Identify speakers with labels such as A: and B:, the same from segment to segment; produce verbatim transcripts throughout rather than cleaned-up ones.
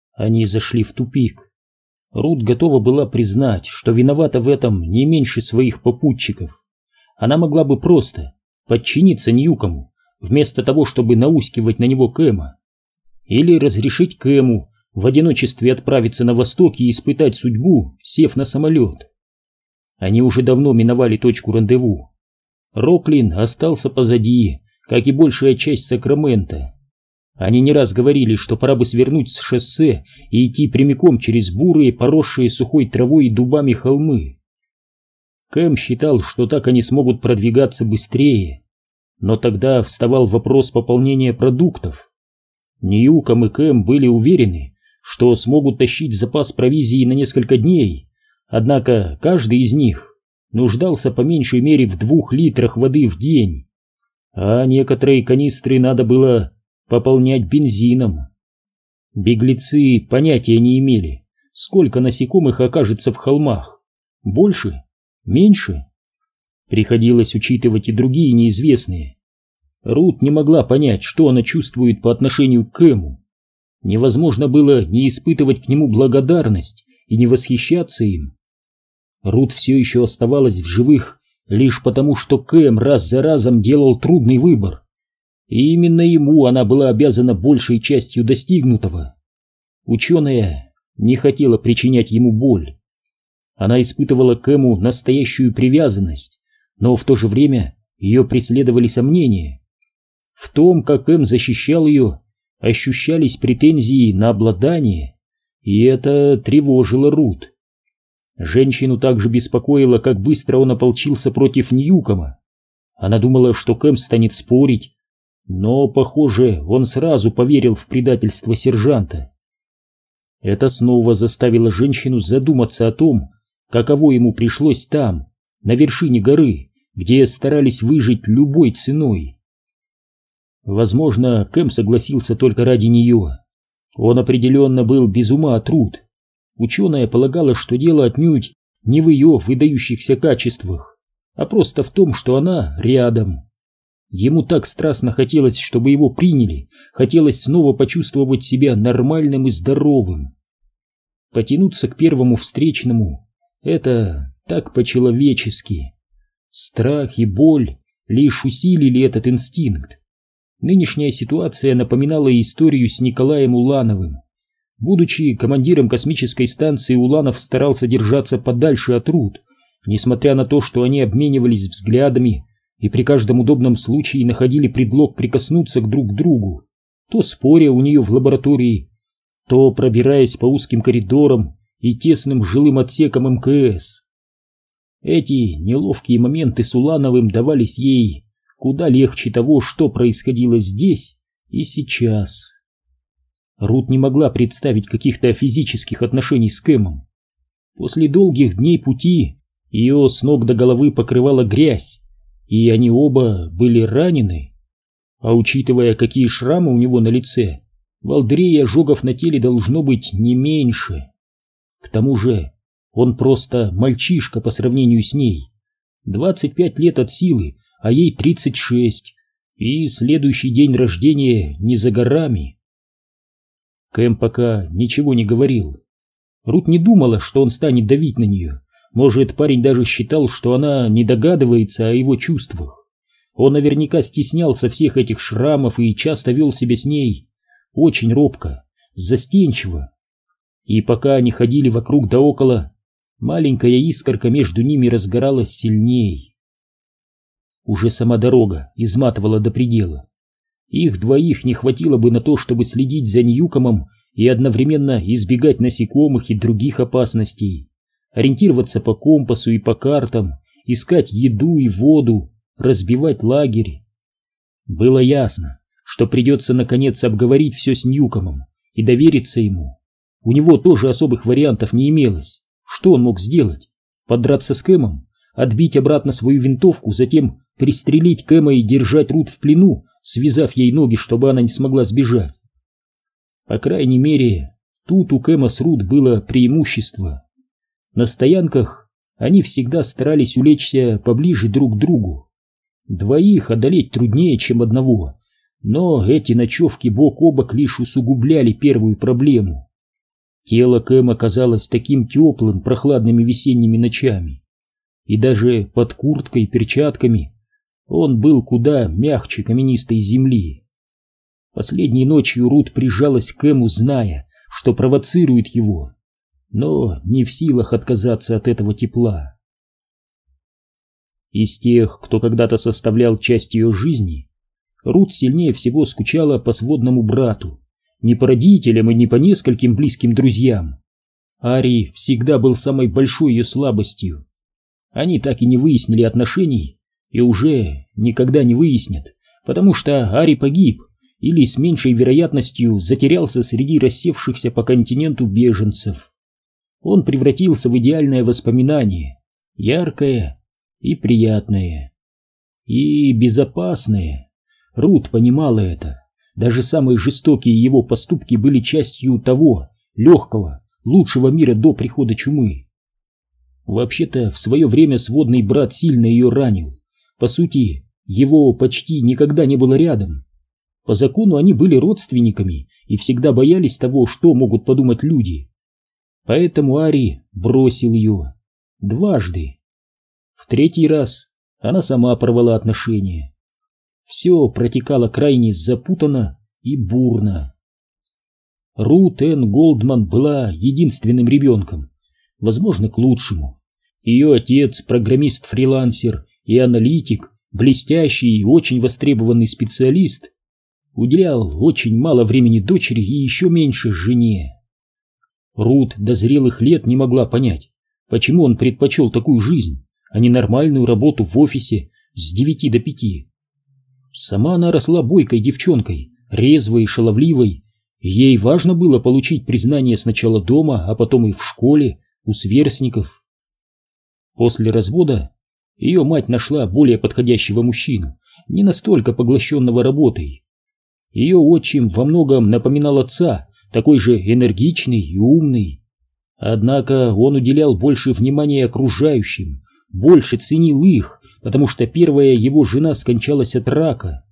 A: Они зашли в тупик. Рут готова была признать, что виновата в этом не меньше своих попутчиков. Она могла бы просто подчиниться Ньюкому, вместо того, чтобы наускивать на него Кэма. Или разрешить Кэму в одиночестве отправиться на восток и испытать судьбу, сев на самолет. Они уже давно миновали точку рандеву. Роклин остался позади, как и большая часть Сакрамента. Они не раз говорили, что пора бы свернуть с шоссе и идти прямиком через бурые, поросшие сухой травой и дубами холмы. Кэм считал, что так они смогут продвигаться быстрее, но тогда вставал вопрос пополнения продуктов. Ньюком и Кэм были уверены, что смогут тащить запас провизии на несколько дней, однако каждый из них нуждался по меньшей мере в двух литрах воды в день, а некоторые канистры надо было пополнять бензином. Беглецы понятия не имели, сколько насекомых окажется в холмах. Больше? Меньше? Приходилось учитывать и другие неизвестные. Рут не могла понять, что она чувствует по отношению к Кэму. Невозможно было не испытывать к нему благодарность и не восхищаться им. Рут все еще оставалась в живых лишь потому, что Кэм раз за разом делал трудный выбор. И именно ему она была обязана большей частью достигнутого. Ученая не хотела причинять ему боль. Она испытывала к Кэму настоящую привязанность, но в то же время ее преследовали сомнения. В том, как Кэм защищал ее, ощущались претензии на обладание, и это тревожило Рут. Женщину также беспокоило, как быстро он ополчился против Ньюкома. Она думала, что Кэм станет спорить, но, похоже, он сразу поверил в предательство сержанта. Это снова заставило женщину задуматься о том, каково ему пришлось там, на вершине горы, где старались выжить любой ценой. Возможно, Кэм согласился только ради нее. Он определенно был без ума от Рут. Ученая полагала, что дело отнюдь не в ее выдающихся качествах, а просто в том, что она рядом. Ему так страстно хотелось, чтобы его приняли, хотелось снова почувствовать себя нормальным и здоровым. Потянуться к первому встречному — это так по-человечески. Страх и боль лишь усилили этот инстинкт. Нынешняя ситуация напоминала историю с Николаем Улановым. Будучи командиром космической станции, Уланов старался держаться подальше от Рут, несмотря на то, что они обменивались взглядами и при каждом удобном случае находили предлог прикоснуться к друг к другу, то споря у нее в лаборатории, то пробираясь по узким коридорам и тесным жилым отсекам эм ка эс. Эти неловкие моменты с Улановым давались ей куда легче того, что происходило здесь и сейчас. Рут не могла представить каких-то физических отношений с Кэмом. После долгих дней пути ее с ног до головы покрывала грязь, и они оба были ранены. А учитывая, какие шрамы у него на лице, волдырей и ожогов на теле должно быть не меньше. К тому же он просто мальчишка по сравнению с ней. двадцать пять лет от силы, а ей тридцать шесть, и следующий день рождения не за горами. Кэм пока ничего не говорил. Рут не думала, что он станет давить на нее. Может, парень даже считал, что она не догадывается о его чувствах. Он наверняка стеснялся всех этих шрамов и часто вел себя с ней очень робко, застенчиво. И пока они ходили вокруг да около, маленькая искорка между ними разгоралась сильней. Уже сама дорога изматывала до предела. Их двоих не хватило бы на то, чтобы следить за Ньюкомом и одновременно избегать насекомых и других опасностей, ориентироваться по компасу и по картам, искать еду и воду, разбивать лагерь. Было ясно, что придется наконец обговорить все с Ньюкомом и довериться ему. У него тоже особых вариантов не имелось. Что он мог сделать? Подраться с Кэмом? Отбить обратно свою винтовку, затем пристрелить Кэма и держать Рут в плену, связав ей ноги, чтобы она не смогла сбежать? По крайней мере, тут у Кэма с Рут было преимущество. На стоянках они всегда старались улечься поближе друг к другу. Двоих одолеть труднее, чем одного, но эти ночевки бок о бок лишь усугубляли первую проблему. Тело Кэма казалось таким теплым прохладными весенними ночами, и даже под курткой и перчатками он был куда мягче каменистой земли. Последней ночью Рут прижалась к Кэму, зная, что провоцирует его, но не в силах отказаться от этого тепла. Из тех, кто когда-то составлял часть ее жизни, Рут сильнее всего скучала по сводному брату, не по родителям и не по нескольким близким друзьям. Ари всегда был самой большой ее слабостью. Они так и не выяснили отношений и уже никогда не выяснят, потому что Ари погиб или с меньшей вероятностью затерялся среди рассевшихся по континенту беженцев. Он превратился в идеальное воспоминание, яркое и приятное, и безопасное. Рут понимала это. Даже самые жестокие его поступки были частью того легкого, лучшего мира до прихода чумы. Вообще-то, в свое время сводный брат сильно ее ранил. По сути, его почти никогда не было рядом. По закону они были родственниками и всегда боялись того, что могут подумать люди. Поэтому Ари бросил ее. Дважды. В третий раз она сама порвала отношения. Все протекало крайне запутанно и бурно. Рут Энн Голдман была единственным ребенком, возможно, к лучшему. Ее отец, программист-фрилансер и аналитик, блестящий и очень востребованный специалист, уделял очень мало времени дочери и еще меньше жене. Рут до зрелых лет не могла понять, почему он предпочел такую жизнь, а не нормальную работу в офисе с девяти до пяти. Сама она росла бойкой девчонкой, резвой и шаловливой. Ей важно было получить признание сначала дома, а потом и в школе, у сверстников. После развода ее мать нашла более подходящего мужчину, не настолько поглощенного работой. Ее отчим во многом напоминал отца, такой же энергичный и умный. Однако он уделял больше внимания окружающим, больше ценил их, потому что первая его жена скончалась от рака.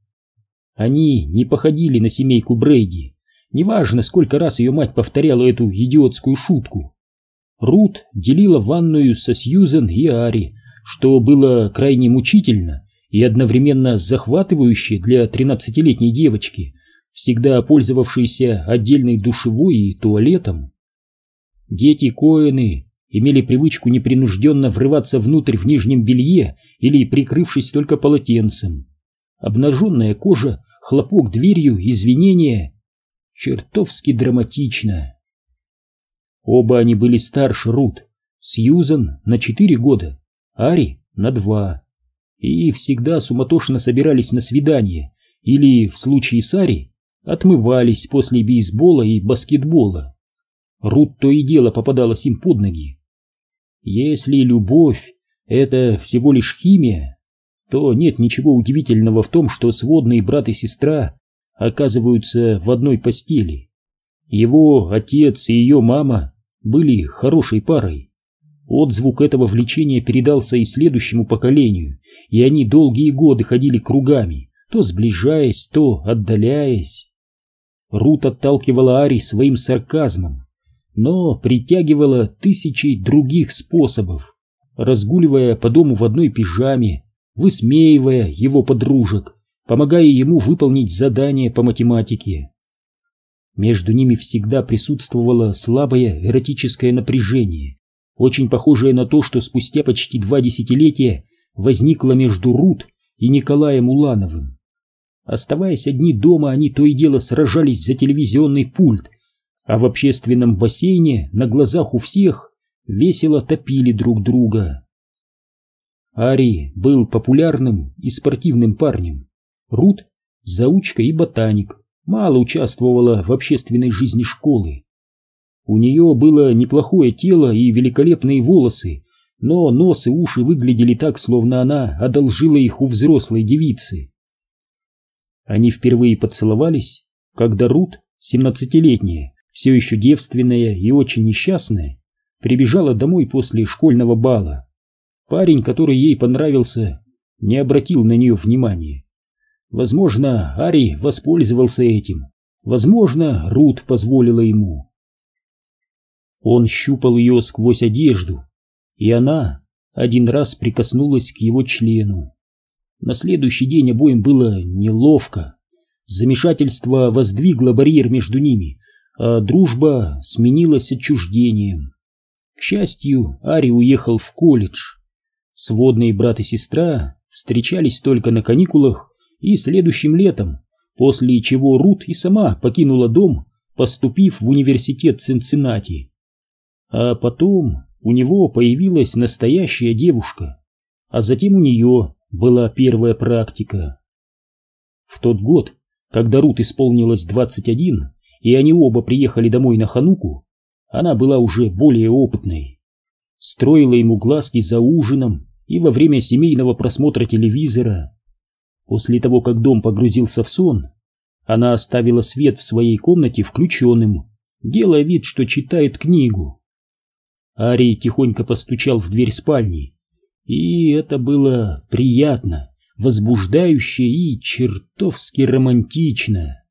A: Они не походили на семейку Брейди. Неважно, сколько раз ее мать повторяла эту идиотскую шутку. Рут делила ванную со Сьюзен и Ари, что было крайне мучительно и одновременно захватывающе для тринадцатилетней девочки, всегда пользовавшейся отдельной душевой и туалетом. Дети Коэны имели привычку непринужденно врываться внутрь в нижнем белье или прикрывшись только полотенцем. Обнаженная кожа, хлопок дверью, извинения. Чертовски драматично. Оба они были старше Рут. Сьюзан на четыре года, Ари на два. И всегда суматошно собирались на свидание или, в случае с Ари, отмывались после бейсбола и баскетбола. Рут то и дело попадалась им под ноги. Если любовь — это всего лишь химия, то нет ничего удивительного в том, что сводные брат и сестра оказываются в одной постели. Его отец и ее мама были хорошей парой. Отзвук этого влечения передался и следующему поколению, и они долгие годы ходили кругами, то сближаясь, то отдаляясь. Рут отталкивала Ари своим сарказмом, но притягивала тысячи других способов, разгуливая по дому в одной пижаме, высмеивая его подружек, помогая ему выполнить задание по математике. Между ними всегда присутствовало слабое эротическое напряжение, очень похожее на то, что спустя почти два десятилетия возникло между Рут и Николаем Улановым. Оставаясь одни дома, они то и дело сражались за телевизионный пульт, а в общественном бассейне на глазах у всех весело топили друг друга. Ари был популярным и спортивным парнем. Рут — заучка и ботаник, мало участвовала в общественной жизни школы. У нее было неплохое тело и великолепные волосы, но нос и уши выглядели так, словно она одолжила их у взрослой девицы. Они впервые поцеловались, когда Рут, семнадцатилетняя, все еще девственная и очень несчастная, прибежала домой после школьного бала. Парень, который ей понравился, не обратил на нее внимания. Возможно, Ари воспользовался этим, возможно, Рут позволила ему. Он щупал ее сквозь одежду, и она один раз прикоснулась к его члену. На следующий день обоим было неловко. Замешательство воздвигло барьер между ними, а дружба сменилась отчуждением. К счастью, Ари уехал в колледж. Сводные брат и сестра встречались только на каникулах и следующим летом, после чего Рут и сама покинула дом, поступив в университет Цинциннати. А потом у него появилась настоящая девушка, а затем у нее была первая практика. В тот год, когда Рут исполнилось двадцать один, и они оба приехали домой на Хануку, она была уже более опытной. Строила ему глазки за ужином и во время семейного просмотра телевизора. После того, как дом погрузился в сон, она оставила свет в своей комнате включенным, делая вид, что читает книгу. Ари тихонько постучал в дверь спальни, и это было приятно, возбуждающе и чертовски романтично.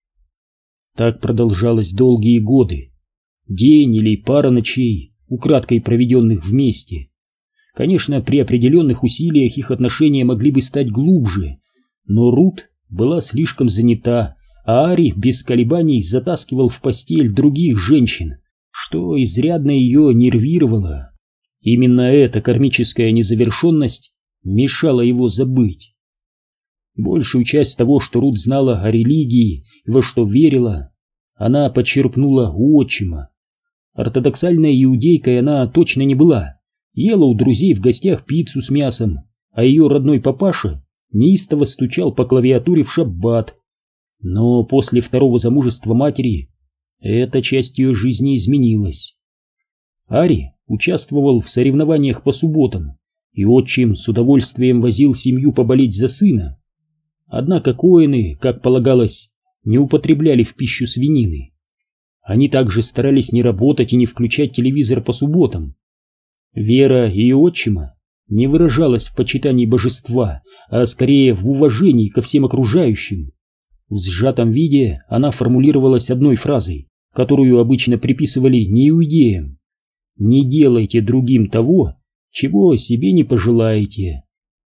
A: Так продолжалось долгие годы, день или пара ночей, украдкой проведенных вместе. Конечно, при определенных усилиях их отношения могли бы стать глубже, но Рут была слишком занята, а Ари без колебаний затаскивал в постель других женщин, что изрядно ее нервировало. Именно эта кармическая незавершенность мешала его забыть. Большую часть того, что Рут знала о религии и во что верила, она почерпнула у отчима. Ортодоксальной иудейкой она точно не была, ела у друзей в гостях пиццу с мясом, а ее родной папаша неистово стучал по клавиатуре в шаббат. Но после второго замужества матери эта часть ее жизни изменилась. Ари участвовал в соревнованиях по субботам, и отчим с удовольствием возил семью поболеть за сына. Однако коэны, как полагалось, не употребляли в пищу свинины. Они также старались не работать и не включать телевизор по субботам. Вера ее отчима не выражалась в почитании божества, а скорее в уважении ко всем окружающим. В сжатом виде она формулировалась одной фразой, которую обычно приписывали неиудеям: «Не делайте другим того, чего себе не пожелаете».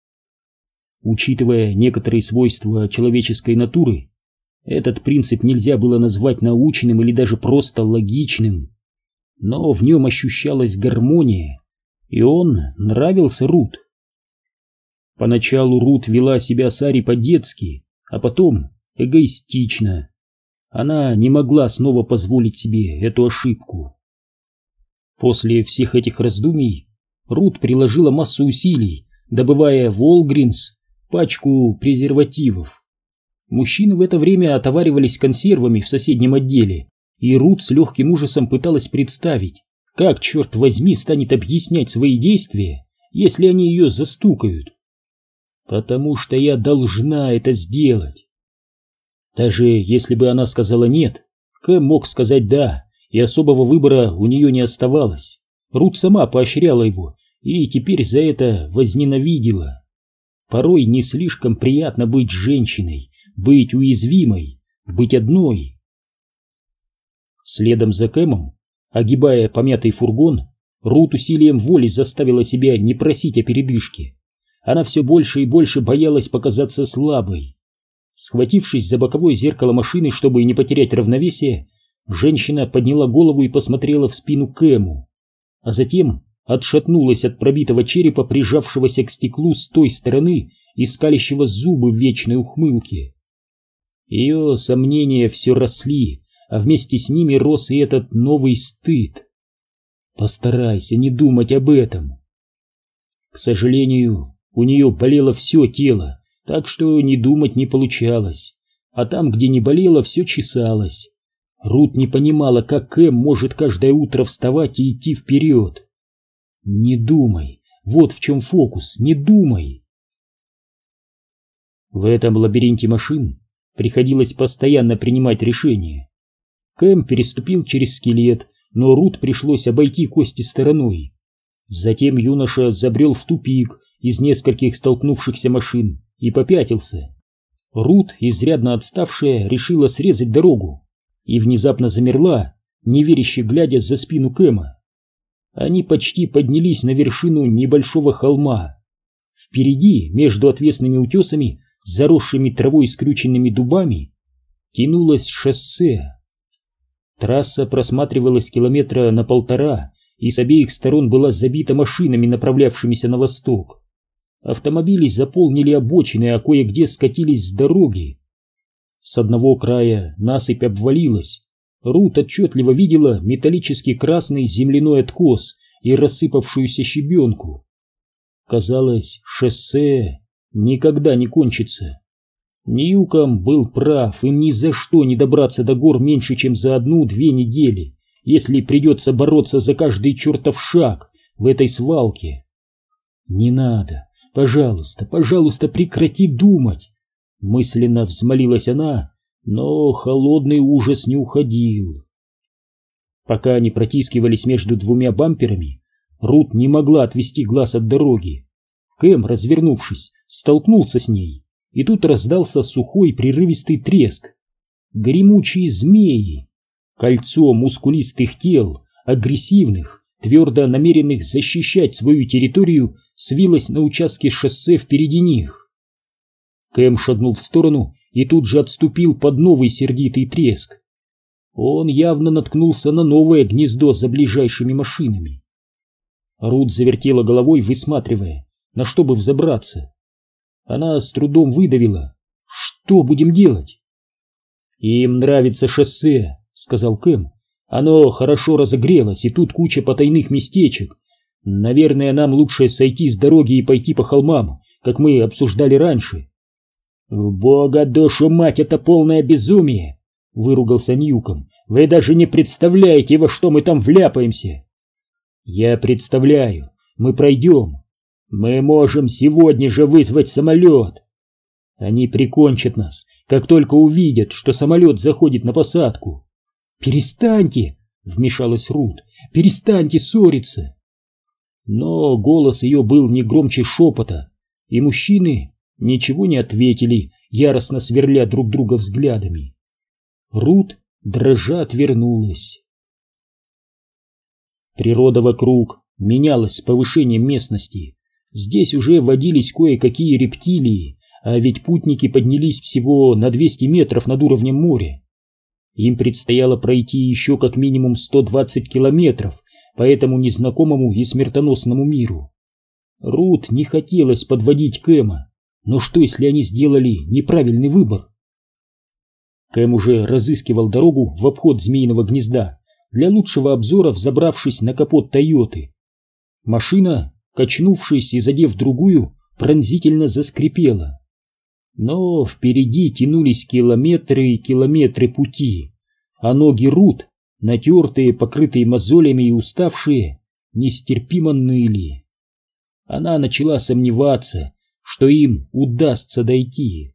A: Учитывая некоторые свойства человеческой натуры, этот принцип нельзя было назвать научным или даже просто логичным, но в нем ощущалась гармония, и он нравился Рут. Поначалу Рут вела себя с Ари по-детски, а потом эгоистично. Она не могла снова позволить себе эту ошибку. После всех этих раздумий Рут приложила массу усилий, добывая в Уолгринс пачку презервативов. Мужчины в это время отоваривались консервами в соседнем отделе, и Рут с легким ужасом пыталась представить, как, черт возьми, станет объяснять свои действия, если они ее застукают. «Потому что я должна это сделать». Даже если бы она сказала «нет», Кэм мог сказать «да», и особого выбора у нее не оставалось. Рут сама поощряла его, и теперь за это возненавидела. Порой не слишком приятно быть женщиной, быть уязвимой, быть одной. Следом за Кэмом, огибая помятый фургон, Рут усилием воли заставила себя не просить о передышке. Она все больше и больше боялась показаться слабой. Схватившись за боковое зеркало машины, чтобы не потерять равновесие, женщина подняла голову и посмотрела в спину Кэму, а затем отшатнулась от пробитого черепа, прижавшегося к стеклу с той стороны и скалящего зубы в вечной ухмылке. Ее сомнения все росли, а вместе с ними рос и этот новый стыд. Постарайся не думать об этом. К сожалению, у нее болело все тело, так что не думать не получалось, а там, где не болело, все чесалось. Рут не понимала, как Кэм может каждое утро вставать и идти вперед. Не думай, вот в чем фокус, не думай. В этом лабиринте машин приходилось постоянно принимать решения. Кэм переступил через скелет, но Рут пришлось обойти кости стороной. Затем юноша забрел в тупик из нескольких столкнувшихся машин и попятился. Рут, изрядно отставшая, решила срезать дорогу и внезапно замерла, неверяще глядя за спину Кэма. Они почти поднялись на вершину небольшого холма. Впереди, между отвесными утесами, заросшими травой и скрюченными дубами, тянулось шоссе. Трасса просматривалась километра на полтора, и с обеих сторон была забита машинами, направлявшимися на восток. Автомобили заполнили обочины, а кое-где скатились с дороги. С одного края насыпь обвалилась. Рут отчетливо видела металлический красный земляной откос и рассыпавшуюся щебенку. Казалось, шоссе никогда не кончится. Ньюком был прав, им ни за что не добраться до гор меньше, чем за одну-две недели, если придется бороться за каждый чертов шаг в этой свалке. «Не надо, пожалуйста, пожалуйста, прекрати думать!» Мысленно взмолилась она, но холодный ужас не уходил. Пока они протискивались между двумя бамперами, Рут не могла отвести глаз от дороги. Кэм, развернувшись, столкнулся с ней, и тут раздался сухой прерывистый треск. Гремучие змеи, кольцо мускулистых тел, агрессивных, твердо намеренных защищать свою территорию, свилось на участке шоссе впереди них. Кэм шагнул в сторону и тут же отступил под новый сердитый треск. Он явно наткнулся на новое гнездо за ближайшими машинами. Рут завертела головой, высматривая, на что бы взобраться. Она с трудом выдавила: «Что будем делать?» «Им нравится шоссе», — сказал Кэм. «Оно хорошо разогрелось, и тут куча потайных местечек. Наверное, нам лучше сойти с дороги и пойти по холмам, как мы обсуждали раньше». «В бога душу мать, это полное безумие!» — выругался Ньюком. «Вы даже не представляете, во что мы там вляпаемся!» «Я представляю. Мы пройдем. Мы можем сегодня же вызвать самолет. Они прикончат нас, как только увидят, что самолет заходит на посадку». «Перестаньте!» — вмешалась Рут. «Перестаньте ссориться!» Но голос ее был не громче шепота, и мужчины ничего не ответили, яростно сверля друг друга взглядами. Рут, дрожа, отвернулась. Природа вокруг менялась с повышением местности. Здесь уже водились кое-какие рептилии, а ведь путники поднялись всего на двести метров над уровнем моря. Им предстояло пройти еще как минимум сто двадцать километров по этому незнакомому и смертоносному миру. Рут не хотелось подводить Кэма, но что, если они сделали неправильный выбор? Кэм уже разыскивал дорогу в обход змеиного гнезда, для лучшего обзора взобравшись на капот Тойоты. Машина, качнувшись и задев другую, пронзительно заскрипела. Но впереди тянулись километры и километры пути, а ноги Рут, натертые, покрытые мозолями и уставшие, нестерпимо ныли. Она начала сомневаться, что им удастся дойти.